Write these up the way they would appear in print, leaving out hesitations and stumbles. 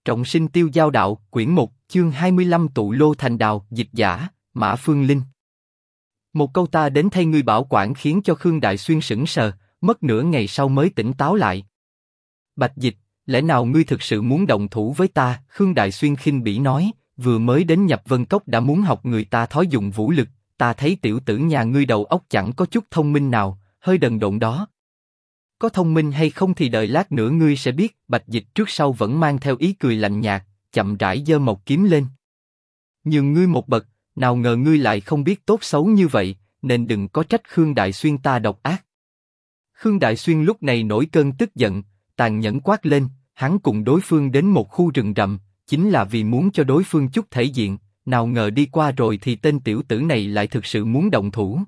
Trọng sinh tiêu giao đạo, quyển 1, chương 25 tụ lô thành đào, dịch giả, Mã Phương Linh. Một câu ta đến thay ngươi bảo quản khiến cho Khương Đại Xuyên sững sờ, mất nửa ngày sau mới tỉnh táo lại. Bạch Dịch, lẽ nào ngươi thực sự muốn động thủ với ta? Khương Đại Xuyên khinh bỉ nói, vừa mới đến Nhập Vân Cốc đã muốn học người ta thói dùng vũ lực, ta thấy tiểu tử nhà ngươi đầu óc chẳng có chút thông minh nào, hơi đần độn đó. Có thông minh hay không thì đợi lát nữa ngươi sẽ biết. Bạch Dịch trước sau vẫn mang theo ý cười lạnh nhạt, chậm rãi giơ một kiếm lên. Nhường ngươi một bậc, nào ngờ ngươi lại không biết tốt xấu như vậy, nên đừng có trách Khương Đại Xuyên ta độc ác. Khương Đại Xuyên lúc này nổi cơn tức giận, tàn nhẫn quát lên, hắn cùng đối phương đến một khu rừng rậm, chính là vì muốn cho đối phương chút thể diện, nào ngờ đi qua rồi thì tên tiểu tử này lại thực sự muốn động thủ.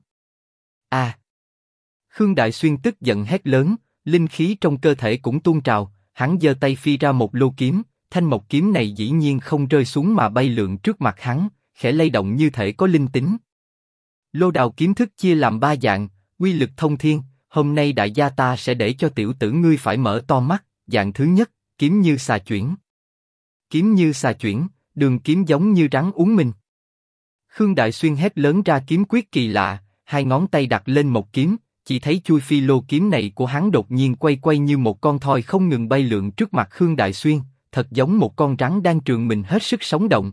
Khương Đại Xuyên tức giận hét lớn, linh khí trong cơ thể cũng tuôn trào, hắn giơ tay phi ra một lô kiếm, thanh mộc kiếm này dĩ nhiên không rơi xuống mà bay lượn trước mặt hắn, khẽ lay động như thể có linh tính. Lô đào kiếm thức chia làm 3 dạng, uy lực thông thiên, hôm nay đại gia ta sẽ để cho tiểu tử ngươi phải mở to mắt. Dạng thứ nhất, kiếm như xà chuyển. Kiếm như xà chuyển, đường kiếm giống như rắn uốn mình. Khương Đại Xuyên hét lớn ra kiếm quyết kỳ lạ, hai ngón tay đặt lên một kiếm, chỉ thấy chui phi lô kiếm này của hắn đột nhiên quay quay như một con thoi không ngừng bay lượn trước mặt Khương Đại Xuyên, thật giống một con rắn đang trường mình hết sức sống động.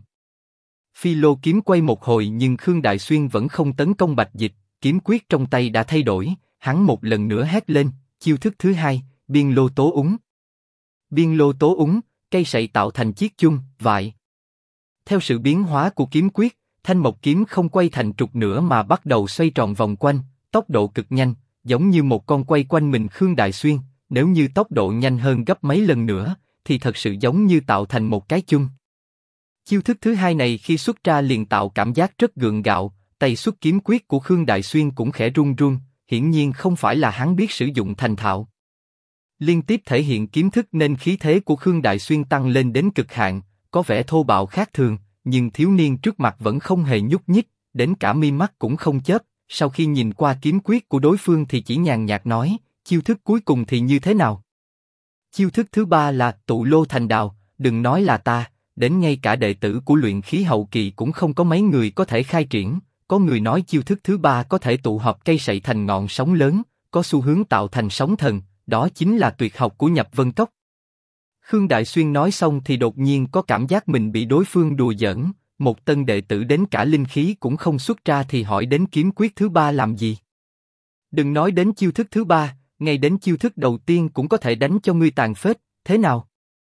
Phi lô kiếm quay một hồi nhưng Khương Đại Xuyên vẫn không tấn công Bạch Dịch, kiếm quyết trong tay đã thay đổi, hắn một lần nữa hét lên, chiêu thức thứ hai, biên lô tố úng. Biên lô tố úng, cây sậy tạo thành chiếc chum, vại. Theo sự biến hóa của kiếm quyết, thanh mộc kiếm không quay thành trục nữa mà bắt đầu xoay tròn vòng quanh, tốc độ cực nhanh, giống như một con quay quanh mình Khương Đại Xuyên, nếu như tốc độ nhanh hơn gấp mấy lần nữa, thì thật sự giống như tạo thành một cái chum. Chiêu thức thứ hai này khi xuất ra liền tạo cảm giác rất gượng gạo, tay xuất kiếm quyết của Khương Đại Xuyên cũng khẽ run run, hiển nhiên không phải là hắn biết sử dụng thành thạo. Liên tiếp thể hiện kiếm thức nên khí thế của Khương Đại Xuyên tăng lên đến cực hạn, có vẻ thô bạo khác thường, nhưng thiếu niên trước mặt vẫn không hề nhúc nhích, đến cả mi mắt cũng không chớp. Sau khi nhìn qua kiếm quyết của đối phương thì chỉ nhàn nhạt nói, chiêu thức cuối cùng thì như thế nào? Chiêu thức thứ ba là tụ lô thành đào, đừng nói là ta, đến ngay cả đệ tử của luyện khí hậu kỳ cũng không có mấy người có thể khai triển. Có người nói chiêu thức thứ ba có thể tụ họp cây sậy thành ngọn sóng lớn, có xu hướng tạo thành sóng thần, đó chính là tuyệt học của Nhập Vân Cốc. Khương Đại Xuyên nói xong thì đột nhiên có cảm giác mình bị đối phương đùa giỡn. Một tân đệ tử đến cả linh khí cũng không xuất ra thì hỏi đến kiếm quyết thứ ba làm gì? Đừng nói đến chiêu thức thứ ba, ngay đến chiêu thức đầu tiên cũng có thể đánh cho ngươi tàn phết, thế nào?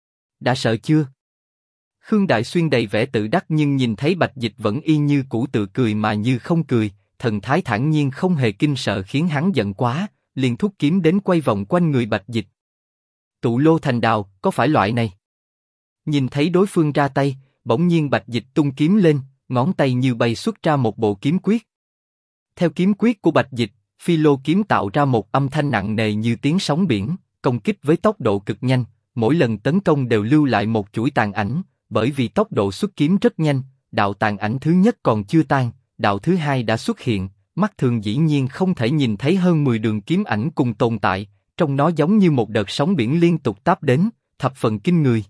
Đã sợ chưa? Khương Đại Xuyên đầy vẻ tự đắc nhưng nhìn thấy Bạch Dịch vẫn y như cũ tự cười mà như không cười, thần thái thản nhiên không hề kinh sợ khiến hắn giận quá, liền thúc kiếm đến quay vòng quanh người Bạch Dịch. Tụ lô thành đào, có phải loại này? Nhìn thấy đối phương ra tay, bỗng nhiên Bạch Dịch tung kiếm lên, ngón tay như bay xuất ra một bộ kiếm quyết. Theo kiếm quyết của Bạch Dịch, phi lô kiếm tạo ra một âm thanh nặng nề như tiếng sóng biển, công kích với tốc độ cực nhanh, mỗi lần tấn công đều lưu lại một chuỗi tàn ảnh, bởi vì tốc độ xuất kiếm rất nhanh, đạo tàn ảnh thứ nhất còn chưa tan, đạo thứ hai đã xuất hiện, mắt thường dĩ nhiên không thể nhìn thấy hơn 10 đường kiếm ảnh cùng tồn tại, trong nó giống như một đợt sóng biển liên tục táp đến, thập phần kinh người.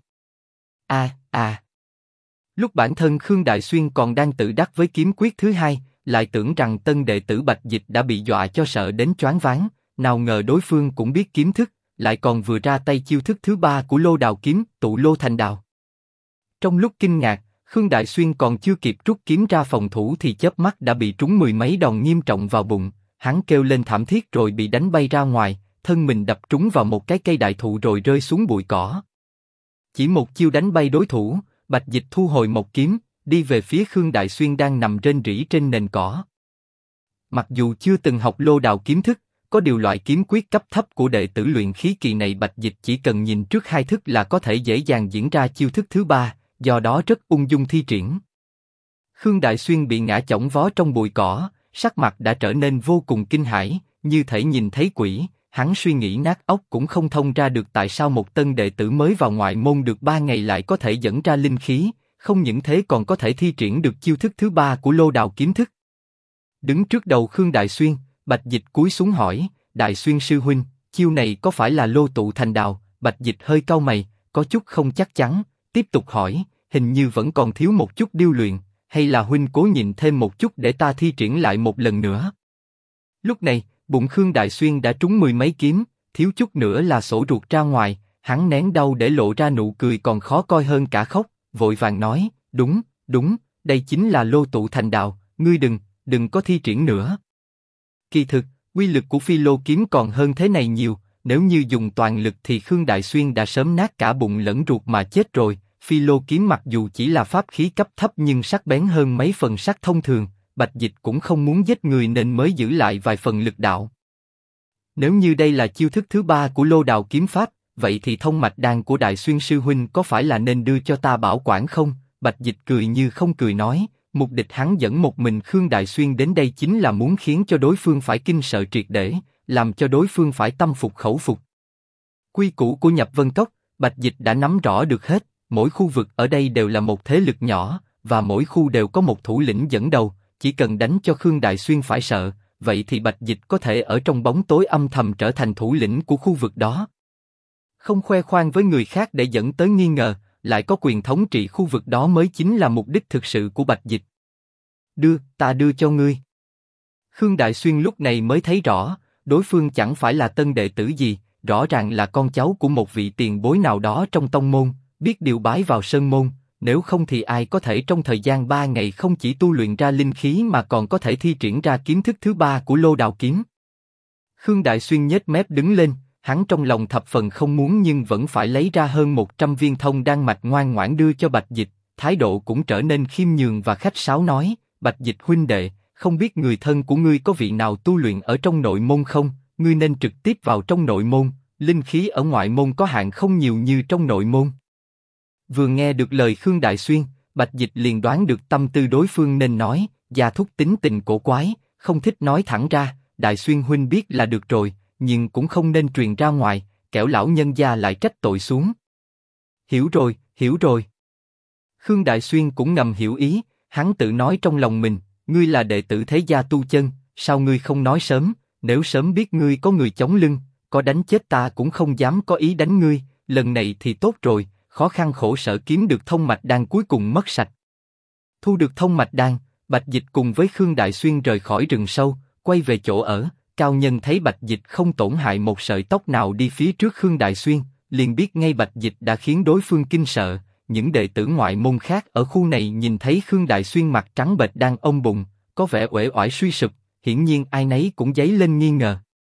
Lúc bản thân Khương Đại Xuyên còn đang tự đắc với kiếm quyết thứ hai, lại tưởng rằng tân đệ tử Bạch Dịch đã bị dọa cho sợ đến choáng váng, nào ngờ đối phương cũng biết kiếm thức, lại còn vừa ra tay chiêu thức thứ ba của lô đào kiếm, tụ lô thành đào. Trong lúc kinh ngạc, Khương Đại Xuyên còn chưa kịp rút kiếm ra phòng thủ thì chớp mắt đã bị trúng 10 mấy đòn nghiêm trọng vào bụng, hắn kêu lên thảm thiết rồi bị đánh bay ra ngoài, thân mình đập trúng vào một cái cây đại thụ rồi rơi xuống bụi cỏ. Chỉ một chiêu đánh bay đối thủ, Bạch Dịch thu hồi một kiếm, đi về phía Khương Đại Xuyên đang nằm rên rỉ trên nền cỏ. Mặc dù chưa từng học lô đào kiếm thức, có điều loại kiếm quyết cấp thấp của đệ tử luyện khí kỳ này Bạch Dịch chỉ cần nhìn trước hai thức là có thể dễ dàng diễn ra chiêu thức thứ ba, do đó rất ung dung thi triển. Khương Đại Xuyên bị ngã chỏng vó trong bụi cỏ, sắc mặt đã trở nên vô cùng kinh hãi, như thể nhìn thấy quỷ. Hắn suy nghĩ nát óc cũng không thông ra được tại sao một tân đệ tử mới vào ngoại môn được 3 ngày lại có thể dẫn ra linh khí, không những thế còn có thể thi triển được chiêu thức thứ ba của lô đào kiếm thức. Đứng trước đầu Khương Đại Xuyên, Bạch Dịch cúi xuống hỏi, Đại Xuyên sư huynh, chiêu này có phải là lô tụ thành đào? Bạch Dịch hơi cau mày, có chút không chắc chắn, tiếp tục hỏi, hình như vẫn còn thiếu một chút điêu luyện, hay là huynh cố nhịn thêm một chút để ta thi triển lại một lần nữa. Lúc này, bụng Khương Đại Xuyên đã trúng 10 mấy kiếm, thiếu chút nữa là sổ ruột ra ngoài, hắn nén đau để lộ ra nụ cười còn khó coi hơn cả khóc, vội vàng nói, đúng, đúng, đây chính là lô tụ thành đạo, ngươi đừng có thi triển nữa. Kỳ thực, uy lực của phi lô kiếm còn hơn thế này nhiều, nếu như dùng toàn lực thì Khương Đại Xuyên đã sớm nát cả bụng lẫn ruột mà chết rồi. Phi lô kiếm mặc dù chỉ là pháp khí cấp thấp nhưng sắc bén hơn mấy phần sắt thông thường, Bạch Dịch cũng không muốn giết người nên mới giữ lại vài phần lực đạo. Nếu như đây là chiêu thức thứ 3 của Lô Đào kiếm pháp, vậy thì thông mạch đan của Đại Xuyên sư huynh có phải là nên đưa cho ta bảo quản không? Bạch Dịch cười như không cười nói, mục đích hắn dẫn một mình Khương Đại Xuyên đến đây chính là muốn khiến cho đối phương phải kinh sợ triệt để, làm cho đối phương phải tâm phục khẩu phục. Quy củ của Nhập Vân Cốc, Bạch Dịch đã nắm rõ được hết. Mỗi khu vực ở đây đều là một thế lực nhỏ, và mỗi khu đều có một thủ lĩnh dẫn đầu, chỉ cần đánh cho Khương Đại Xuyên phải sợ, vậy thì Bạch Dịch có thể ở trong bóng tối âm thầm trở thành thủ lĩnh của khu vực đó. Không khoe khoang với người khác để dẫn tới nghi ngờ, lại có quyền thống trị khu vực đó mới chính là mục đích thực sự của Bạch Dịch. Ta đưa cho ngươi. Khương Đại Xuyên lúc này mới thấy rõ, đối phương chẳng phải là tân đệ tử gì, rõ ràng là con cháu của một vị tiền bối nào đó trong tông môn. Biết điều bái vào sơn môn, nếu không thì ai có thể trong thời gian 3 ngày không chỉ tu luyện ra linh khí mà còn có thể thi triển ra kiếm thức thứ 3 của Lô Đào kiếm. Khương Đại Xuyên nhếch mép đứng lên, hắn trong lòng thập phần không muốn nhưng vẫn phải lấy ra hơn 100 viên thông đan mạch ngoan ngoãn đưa cho Bạch Dịch, thái độ cũng trở nên khiêm nhường và khách sáo nói, Bạch Dịch huynh đệ, không biết người thân của ngươi có vị nào tu luyện ở trong nội môn không, ngươi nên trực tiếp vào trong nội môn, linh khí ở ngoại môn có hạn không nhiều như trong nội môn. Vừa nghe được lời Khương Đại Xuyên, Bạch Dịch liền đoán được tâm tư đối phương nên nói, gia thúc tính tình cổ quái, không thích nói thẳng ra, Đại Xuyên huynh biết là được rồi, nhưng cũng không nên truyền ra ngoài, kẻo lão nhân gia lại trách tội xuống. Hiểu rồi. Khương Đại Xuyên cũng ngầm hiểu ý, hắn tự nói trong lòng mình, ngươi là đệ tử thế gia tu chân, sao ngươi không nói sớm, nếu sớm biết ngươi có người chống lưng, có đánh chết ta cũng không dám có ý đánh ngươi, lần này thì tốt rồi. Khó khăn khổ sở kiếm được thông mạch đan cuối cùng mất sạch. Thu được thông mạch đan, Bạch Dịch cùng với Khương Đại Xuyên rời khỏi rừng sâu, quay về chỗ ở. Cao nhân thấy Bạch Dịch không tổn hại một sợi tóc nào đi phía trước Khương Đại Xuyên, liền biết ngay Bạch Dịch đã khiến đối phương kinh sợ. Những đệ tử ngoại môn khác ở khu này nhìn thấy Khương Đại Xuyên mặt trắng bệch đang ôm bụng, có vẻ uể oải suy sụp, hiển nhiên ai nấy cũng dấy lên nghi ngờ.